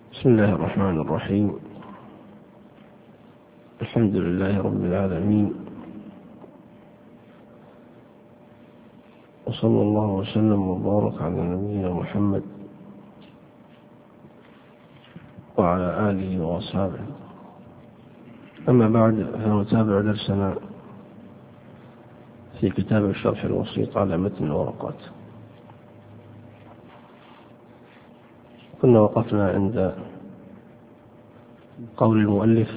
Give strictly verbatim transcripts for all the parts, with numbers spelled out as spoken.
بسم الله الرحمن الرحيم. الحمد لله رب العالمين، وصلى الله وسلم وبارك على نبينا محمد وعلى آله وأصحابه. أما بعد، فنتابع درسنا في كتاب الشرح الوسيط على متن الورقات. كنا وقفنا عند قول المؤلف: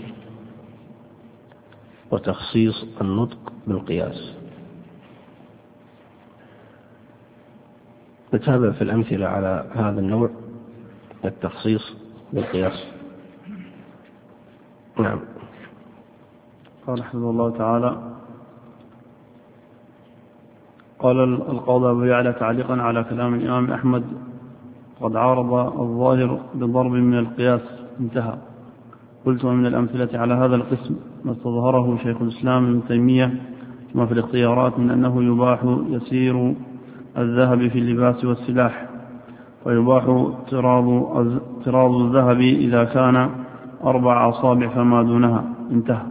وتخصيص النطق بالقياس. نتابع في الأمثلة على هذا النوع، التخصيص بالقياس. نعم. قال حفظه الله تعالى: قال القاضي أبو يعلى تعليقا على كلام الإمام أحمد: قد عارض الظاهر بضرب من القياس، انتهى. قلت: ومن الأمثلة على هذا القسم ما استظهره شيخ الإسلام ابن تيمية كما في الاختيارات من أنه يباح يسير الذهب في اللباس والسلاح، ويباح اضطراد الذهب إذا كان أربع أصابع فما دونها، انتهى.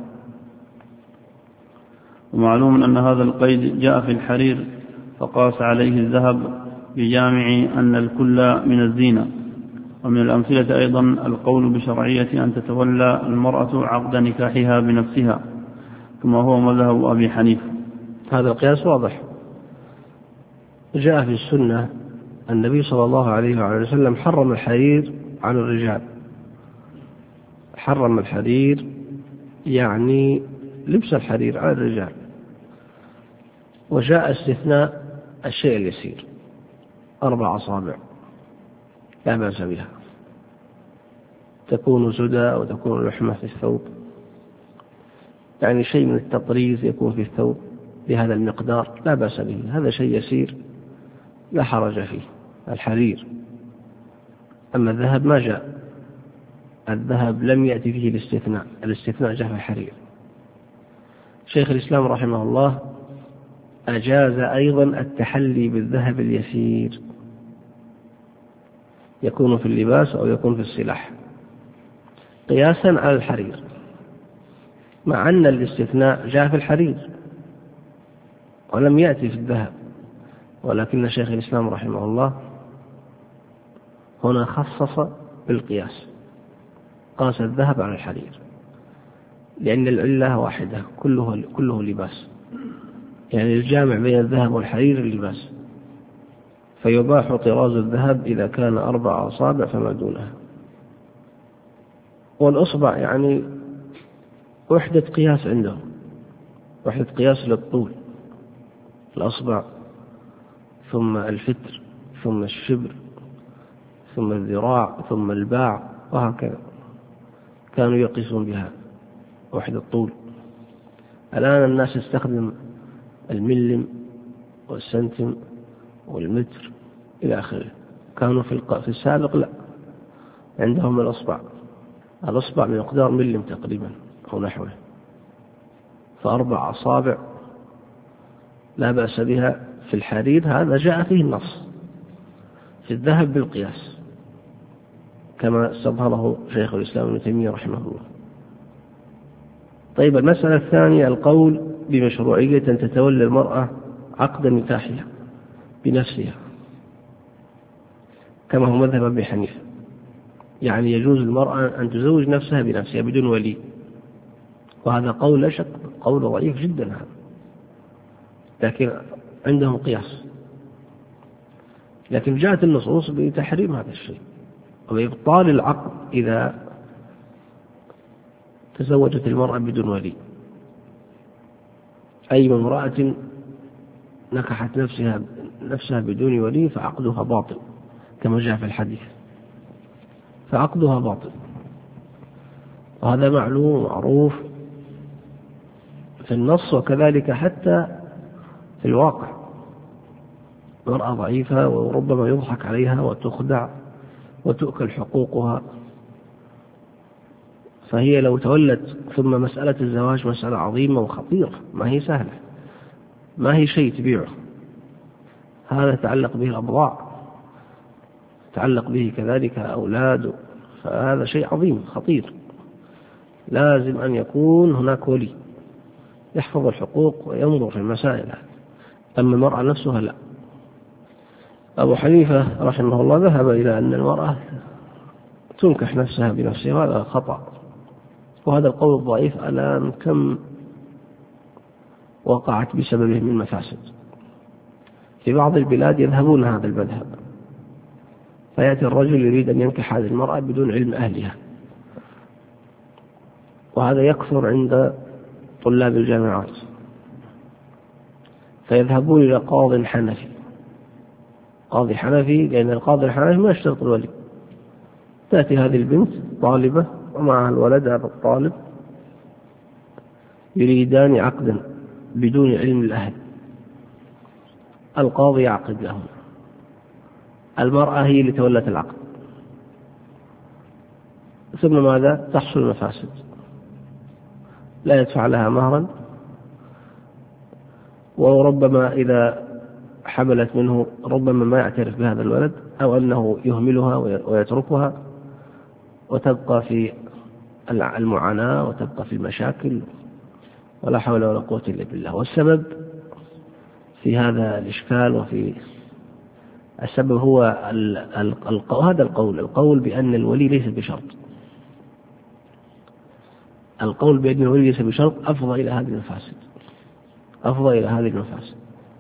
ومعلوم أن هذا القيد جاء في الحرير فقاس عليه الذهب بجامع أن الكل من الزينة. ومن الأمثلة أيضا القول بشرعية أن تتولى المرأة عقد نكاحها بنفسها كما هو مذهب أبي حنيفة. هذا القياس واضح. جاء في السنة النبي صلى الله عليه وعلى وسلم حرم الحرير على الرجال. حرم الحرير يعني لبس الحرير على الرجال، وجاء استثناء الشيء اليسير، أربع أصابع لا بأس بها، تكون سدى وتكون لحمة في الثوب، يعني شيء من التطريز يكون في الثوب بهذا المقدار لا بأس به، هذا شيء يسير لا حرج فيه، الحرير. أما الذهب ما جاء، الذهب لم يأتي فيه الاستثناء، الاستثناء جاء في الحرير. شيخ الإسلام رحمه الله أجاز أيضا التحلي بالذهب اليسير، يكون في اللباس أو يكون في السلاح، قياسا على الحرير، مع أن الاستثناء جاء في الحرير ولم يأتي في الذهب. ولكن شيخ الإسلام رحمه الله هنا خصص بالقياس، قاس الذهب على الحرير، لأن العلة واحدة، كله, كله لباس، يعني الجامع بين الذهب والحرير اللباس، فيباح طراز الذهب إذا كان أربع أصابع فما دونها. والأصبع يعني وحدة قياس عندهم، وحدة قياس للطول، الأصبع ثم الفتر ثم الشبر ثم الذراع ثم الباع، وهكذا كانوا يقيسون بها وحدة الطول. الآن الناس يستخدم الملم والسنتم والمتر إلى آخره، كانوا في في السابق لا، عندهم الأصبع، الأصبع بمقدار ملم تقريبا أو نحوه، فأربع أصابع لا بأس بها في الحرير، هذا جاء فيه النص. في الذهب بالقياس كما استظهره شيخ الإسلام ابن تيمية رحمه الله. طيب، المسألة الثانية القول بمشروعية أن تتولى المرأة عقد نكاحها بنفسها كما هو مذهب أبي حنيفة، يعني يجوز المرأة أن تزوج نفسها بنفسها بدون ولي، وهذا قول لا شك قول ضعيف جدا هذا، لكن عندهم قياس. لكن جاءت النصوص بتحريم هذا الشيء وبإبطال العقد إذا تزوجت المرأة بدون ولي. أي امرأة نكحت نفسها نفسها بدون ولي فعقدها باطل كما جاء في الحديث، فعقدها باطل، وهذا معلوم معروف في النص، وكذلك حتى في الواقع. مرأة ضعيفة وربما يضحك عليها وتخدع وتؤكل حقوقها، فهي لو تولت، ثم مسألة الزواج مسألة عظيمة وخطيرة، ما هي سهلة، ما هي شيء تبيعه، هذا يتعلق به الأبضاع، يتعلق به كذلك أولاد فهذا شيء عظيم خطير، لازم أن يكون هناك ولي يحفظ الحقوق وينظر في المسائل هذه. أما المرأة نفسها لا. أبو حنيفة رحمه الله ذهب إلى أن المرأة تنكح نفسها بنفسها، وهذا خطأ، وهذا القول الضعيف الآن كم وقعت بسببه من مفاسد. في بعض البلاد يذهبون هذا المذهب، فيأتي الرجل يريد أن ينكح هذه المرأة بدون علم أهلها، وهذا يكثر عند طلاب الجامعات، فيذهبون إلى قاضي حنفي، قاضي حنفي، لأن القاضي الحنفي ما يشترط الولي. تأتي هذه البنت طالبة ومعها الولد هذا الطالب، يريدان عقدا بدون علم الأهل، القاضي يعقد لهم، المرأة هي اللي تولت العقد، ثم ماذا؟ تحصل مفاسد، لا يدفع لها مهرا، وربما إذا حملت منه ربما ما يعترف بهذا الولد، أو أنه يهملها ويتركها وتبقى في المعاناة وتبقى في المشاكل، ولا حول ولا قوة إلا بالله. والسبب في هذا الإشكال وفي السبب هو ال ال ال هذا القول القول بأن الولي ليس بشرط. القول بأن الولي ليس بشرط أفضى إلى هذه المفاسد، أفضى إلى هذه المفاسد.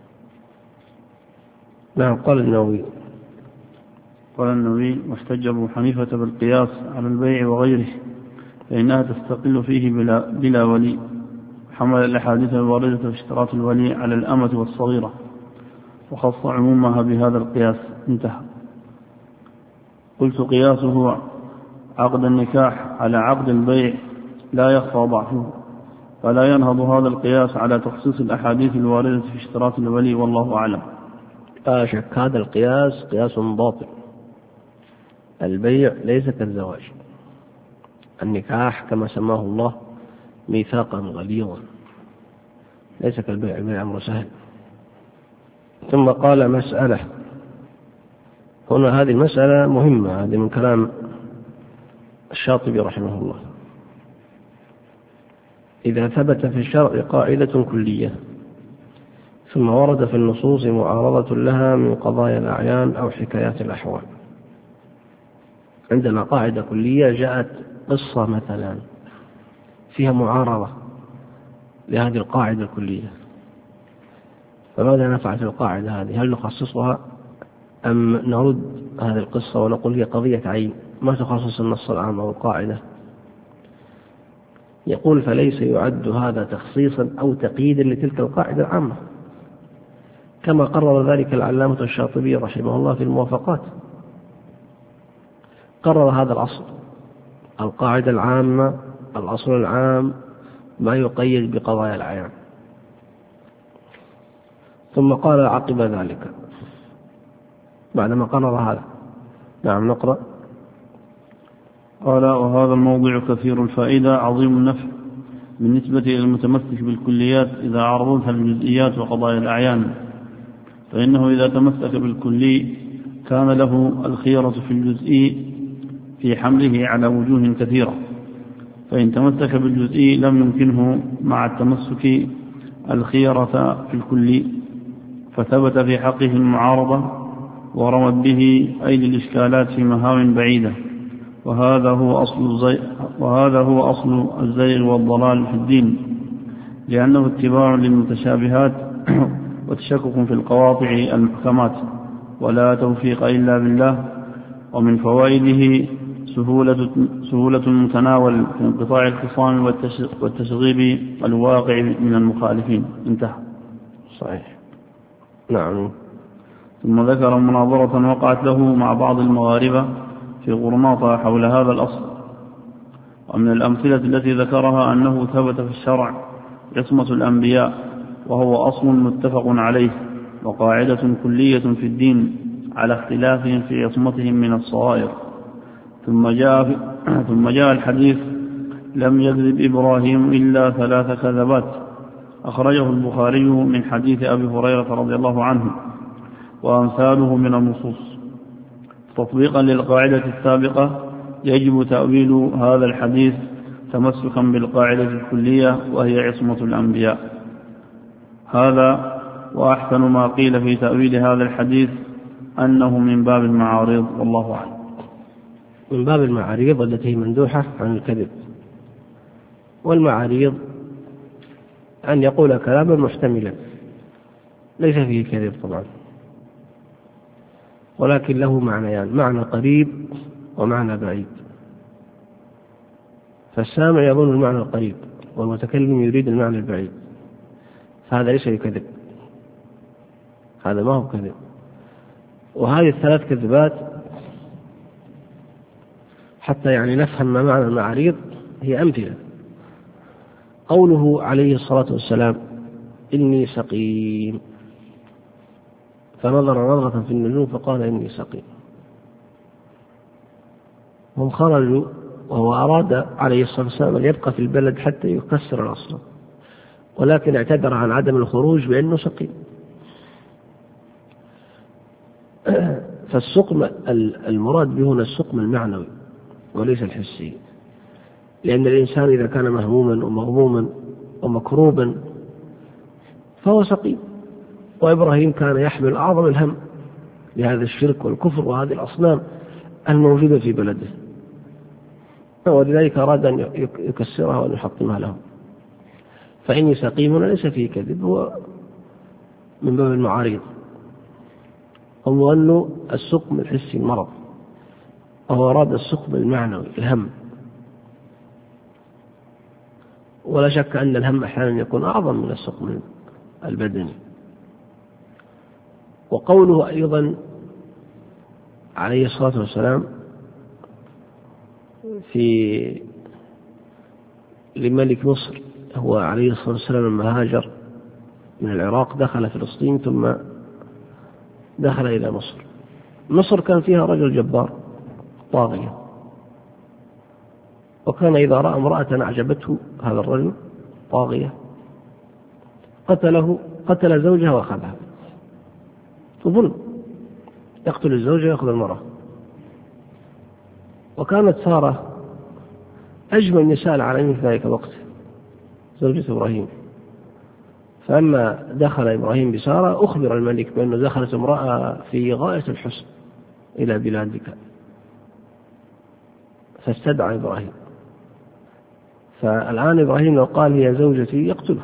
نعم. قال النووي قال النووي واحتج أبو حنيفة بالقياس على البيع وغيره فإنها تستقل فيه بلا, بلا ولي، حمل الأحاديث الواردة في اشتراط الولي على الأمة والصغيرة، وخص عمومها بهذا القياس. انتهى. قلت قياسه عقد النكاح على عقد البيع لا يخفى ضعفه، فلا ينهض هذا القياس على تخصيص الأحاديث الواردة في اشتراط الولي، والله أعلم. لا شك هذا القياس قياس باطل. البيع ليس كالزواج، النكاح كما سماه الله ميثاقا غليظا، ليس كالبيع، البيع أمر سهل. ثم قال مسألة هنا، هذه المسألة مهمة، هذه من كلام الشاطبي رحمه الله. إذا ثبت في الشرع قاعدة كلية ثم ورد في النصوص معارضة لها من قضايا الأعيان أو حكايات الأحوال، عندنا قاعدة كلية جاءت قصة مثلا فيها معارضة لهذه القاعدة الكلية، فماذا نفعل في القاعدة هذه؟ هل نخصصها أم نرد هذه القصة ونقول هي قضية عين ما تخصص النص العام أو القاعدة؟ يقول فليس يعد هذا تخصيصا أو تقييدا لتلك القاعدة العامة، كما قرر ذلك العلامة الشاطبي رحمه الله في الموافقات، قرر هذا الأصل، القاعدة العامة، الأصل العام ما يقيد بقضايا الأعيان. ثم قال عقب ذلك بعدما قرر هذا، نعم نقرأ. قال وهذا الموضع كثير الفائدة عظيم النفع بالنسبة إلى المتمسك بالكليات إذا عرضتها الجزئيات وقضايا الأعيان، فإنه إذا تمسك بالكلي كان له الخيرة في الجزئي في حمله على وجوه كثيرة، فإن تمسك بالجزئي لم يمكنه مع التمسك الخيرة في الكلي، فثبت في حقه المعارضة ورمت به أيدي الإشكالات في مهام بعيدة، وهذا هو أصل الزيغ وهذا هو أصل الزيغ والضلال في الدين، لأنه اتباع للمتشابهات وتشكك في القواطع المحكمات، ولا توفيق إلا بالله. ومن فوائده سهولة, سهولة المتناول في انقطاع الخصام والتشغيب الواقع من المخالفين. انتهى. صحيح. نعم. ثم ذكر مناظرة وقعت له مع بعض المغاربة في غرناطة حول هذا الأصل. ومن الأمثلة التي ذكرها أنه ثبت في الشرع عصمة الأنبياء، وهو أصل متفق عليه وقاعدة كلية في الدين على اختلافهم في عصمتهم من الصغائر. ثم جاء, ثم جاء الحديث لم يكذب إبراهيم إلا ثلاث كذبات، أخرجه البخاري من حديث أبي هريرة رضي الله عنه، وأمثاله من النصوص. تطبيقا للقاعدة السابقة يجب تأويل هذا الحديث تمسكا بالقاعدة الكلية وهي عصمة الأنبياء. هذا وأحسن ما قيل في تأويل هذا الحديث أنه من باب المعارض، والله أعلم. من باب المعارض التي مندوحة عن الكذب، والمعارض أن يقول كلاما محتملا ليس فيه كذب طبعا، ولكن له معنيان، يعني معنى قريب ومعنى بعيد. فالسامع يظن المعنى القريب والمتكلم يريد المعنى البعيد، فهذا ليس بكذب، هذا ما هو كذب. وهذه الثلاث كذبات حتى يعني نفهم ما معنى المعارض هي أمثلة. قوله عليه الصلاة والسلام إني سقيم، فنظر نظرة في النجوم فقال إني سقيم. هم خرجوا وهو أراد عليه الصلاة والسلام أن يبقى في البلد حتى يكسر الأصنام، ولكن اعتذر عن عدم الخروج بأنه سقيم. فالسقم المراد به هنا السقم المعنوي وليس الحسي، لأن الإنسان إذا كان مهموما ومغموما ومكروبا فهو سقيم. وإبراهيم كان يحمل أعظم الهم لهذا الشرك والكفر وهذه الأصنام الموجودة في بلده، ولذلك أراد أن يكسرها وأن يحطمها لهم. فإني سقيم ليس فيه كذب، هو من باب المعارض. هو أنه السقم الحسي المرض، وهو أراد السقم المعنوي الهم. ولا شك أن الهم أحيانا يكون أعظم من السقم البدني. وقوله أيضا عليه الصلاة والسلام في لملك مصر، هو عليه الصلاة والسلام لما هاجر من العراق دخل فلسطين ثم دخل إلى مصر. مصر كان فيها رجل جبار طاغية، وكان إذا رأى امرأة أعجبته هذا الرجل طاغية قتله قتل زوجها وأخذها. ظلم، يقتل الزوجة ويأخذ المرأة. وكانت سارة أجمل نساء العالمين في ذلك الوقت، زوجة إبراهيم. فلما دخل إبراهيم بسارة أخبر الملك بأنه دخلت امرأة في غاية الحسن إلى بلادك، فاستدعى إبراهيم. فالآن إبراهيم لو قال هي زوجتي يقتلها،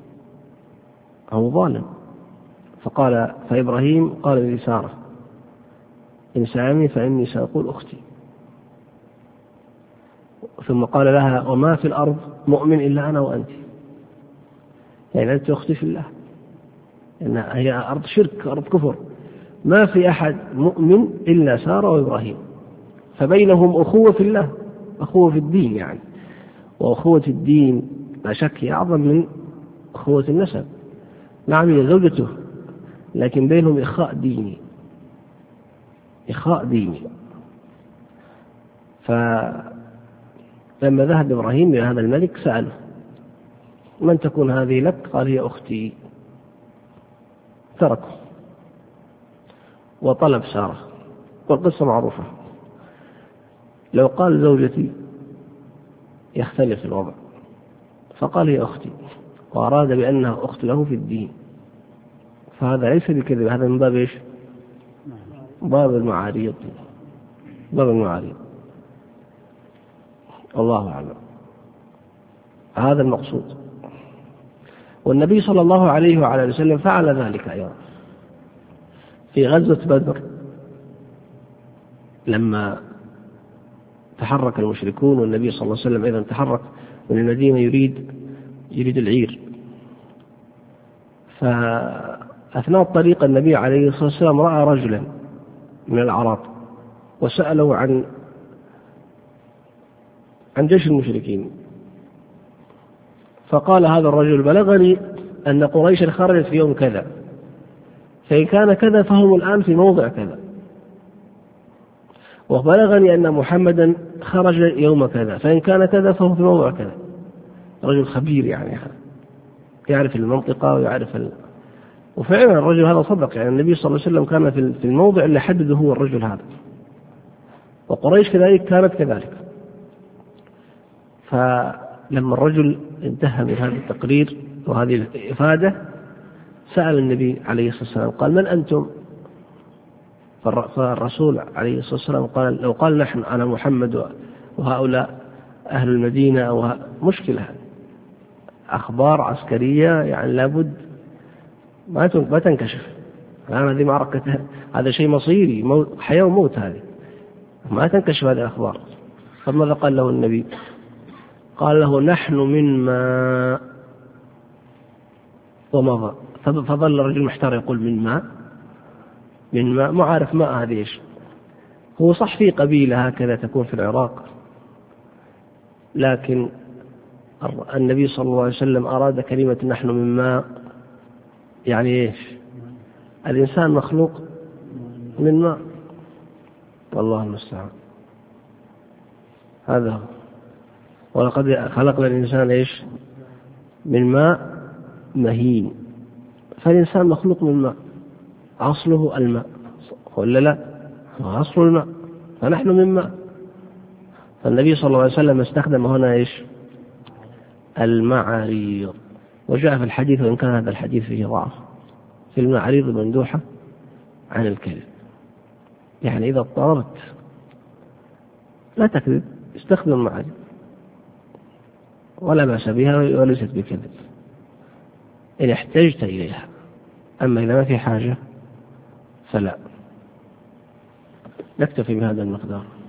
هو ظالم. فقال فإبراهيم قال لسارة إن سألني فإني سأقول أختي. ثم قال لها وما في الأرض مؤمن إلا أنا وأنت، يعني أنت أختي في الله، إن هي أرض شرك أرض كفر، ما في أحد مؤمن إلا سارة وإبراهيم، فبينهم أخوة في الله، أخوة في الدين يعني. وأخوة الدين لا شك هي أعظم من أخوة النسب. نعم هي زوجته، لكن بينهم إخاء ديني، إخاء ديني. فلما ذهب إبراهيم إلى هذا الملك سأله من تكون هذه لك؟ قال هي أختي. تركه وطلب سارة، والقصة معروفة. لو قال زوجتي يختلف الوضع، فقال هي أختي وأراد بأنها أخت له في الدين، فهذا ليس بكذب، هذا من باب إيش؟ باب المعارض، باب المعارض. الله أعلم. هذا المقصود. والنبي صلى الله عليه وعلى وسلم فعل ذلك أيضا في غزوة بدر، لما تحرك المشركون والنبي صلى الله عليه وسلم أيضا تحرك من المدينة يريد يريد العير. فأثناء الطريق النبي عليه الصلاة والسلام رأى رجلا من الأعراب وسأله عن عن جيش المشركين، فقال هذا الرجل بلغني أن قريشا خرجت في يوم كذا، فإن كان كذا فهم الآن في موضع كذا، وبلغني أن محمدا خرج يوم كذا، فإن كان كذا فهم في موضع كذا. رجل خبير يعني يعرف المنطقة ويعرف ال... وفعلا الرجل هذا صدق، يعني النبي صلى الله عليه وسلم كان في الموضع اللي حدده هو الرجل هذا، وقريش كذلك كانت كذلك. فلما الرجل انتهى من هذا التقرير وهذه الإفادة سأل النبي عليه الصلاة والسلام قال: من أنتم؟ فالرسول عليه الصلاة والسلام قال: لو قال نحن أنا محمد وهؤلاء أهل المدينة أو مشكلة، أخبار عسكرية يعني لابد ما تنكشف. الآن هذه معركة، هذا شيء مصيري، موت حياة وموت، هذه ما تنكشف هذه الأخبار. فماذا قال له النبي؟ قال له: نحن من ماء ومضى. فظل الرجل محتار يقول: من ماء من ماء ما عارف ماء هذه إيش. هو صح في قبيلة هكذا تكون في العراق، لكن النبي صلى الله عليه وسلم أراد كلمة نحن من ماء يعني إيش؟ الإنسان مخلوق من ماء، والله المستعان. هذا هو. ولقد خلقنا الإنسان إيش؟ من ماء مهين. فالإنسان مخلوق من ماء، أصله الماء ولا لا؟ أصل الماء، فنحن من ماء. فالنبي صلى الله عليه وسلم استخدم هنا إيش؟ المعاريض. وجاء في الحديث، وإن كان هذا الحديث فيه ضعف، في المعاريض المندوحة عن الكذب. يعني إذا اضطررت لا تكذب، استخدم المعاريض ولا بأس بها وليست بكذب إن احتجت إليها. أما إذا ما في حاجة فلا. نكتفي بهذا المقدار.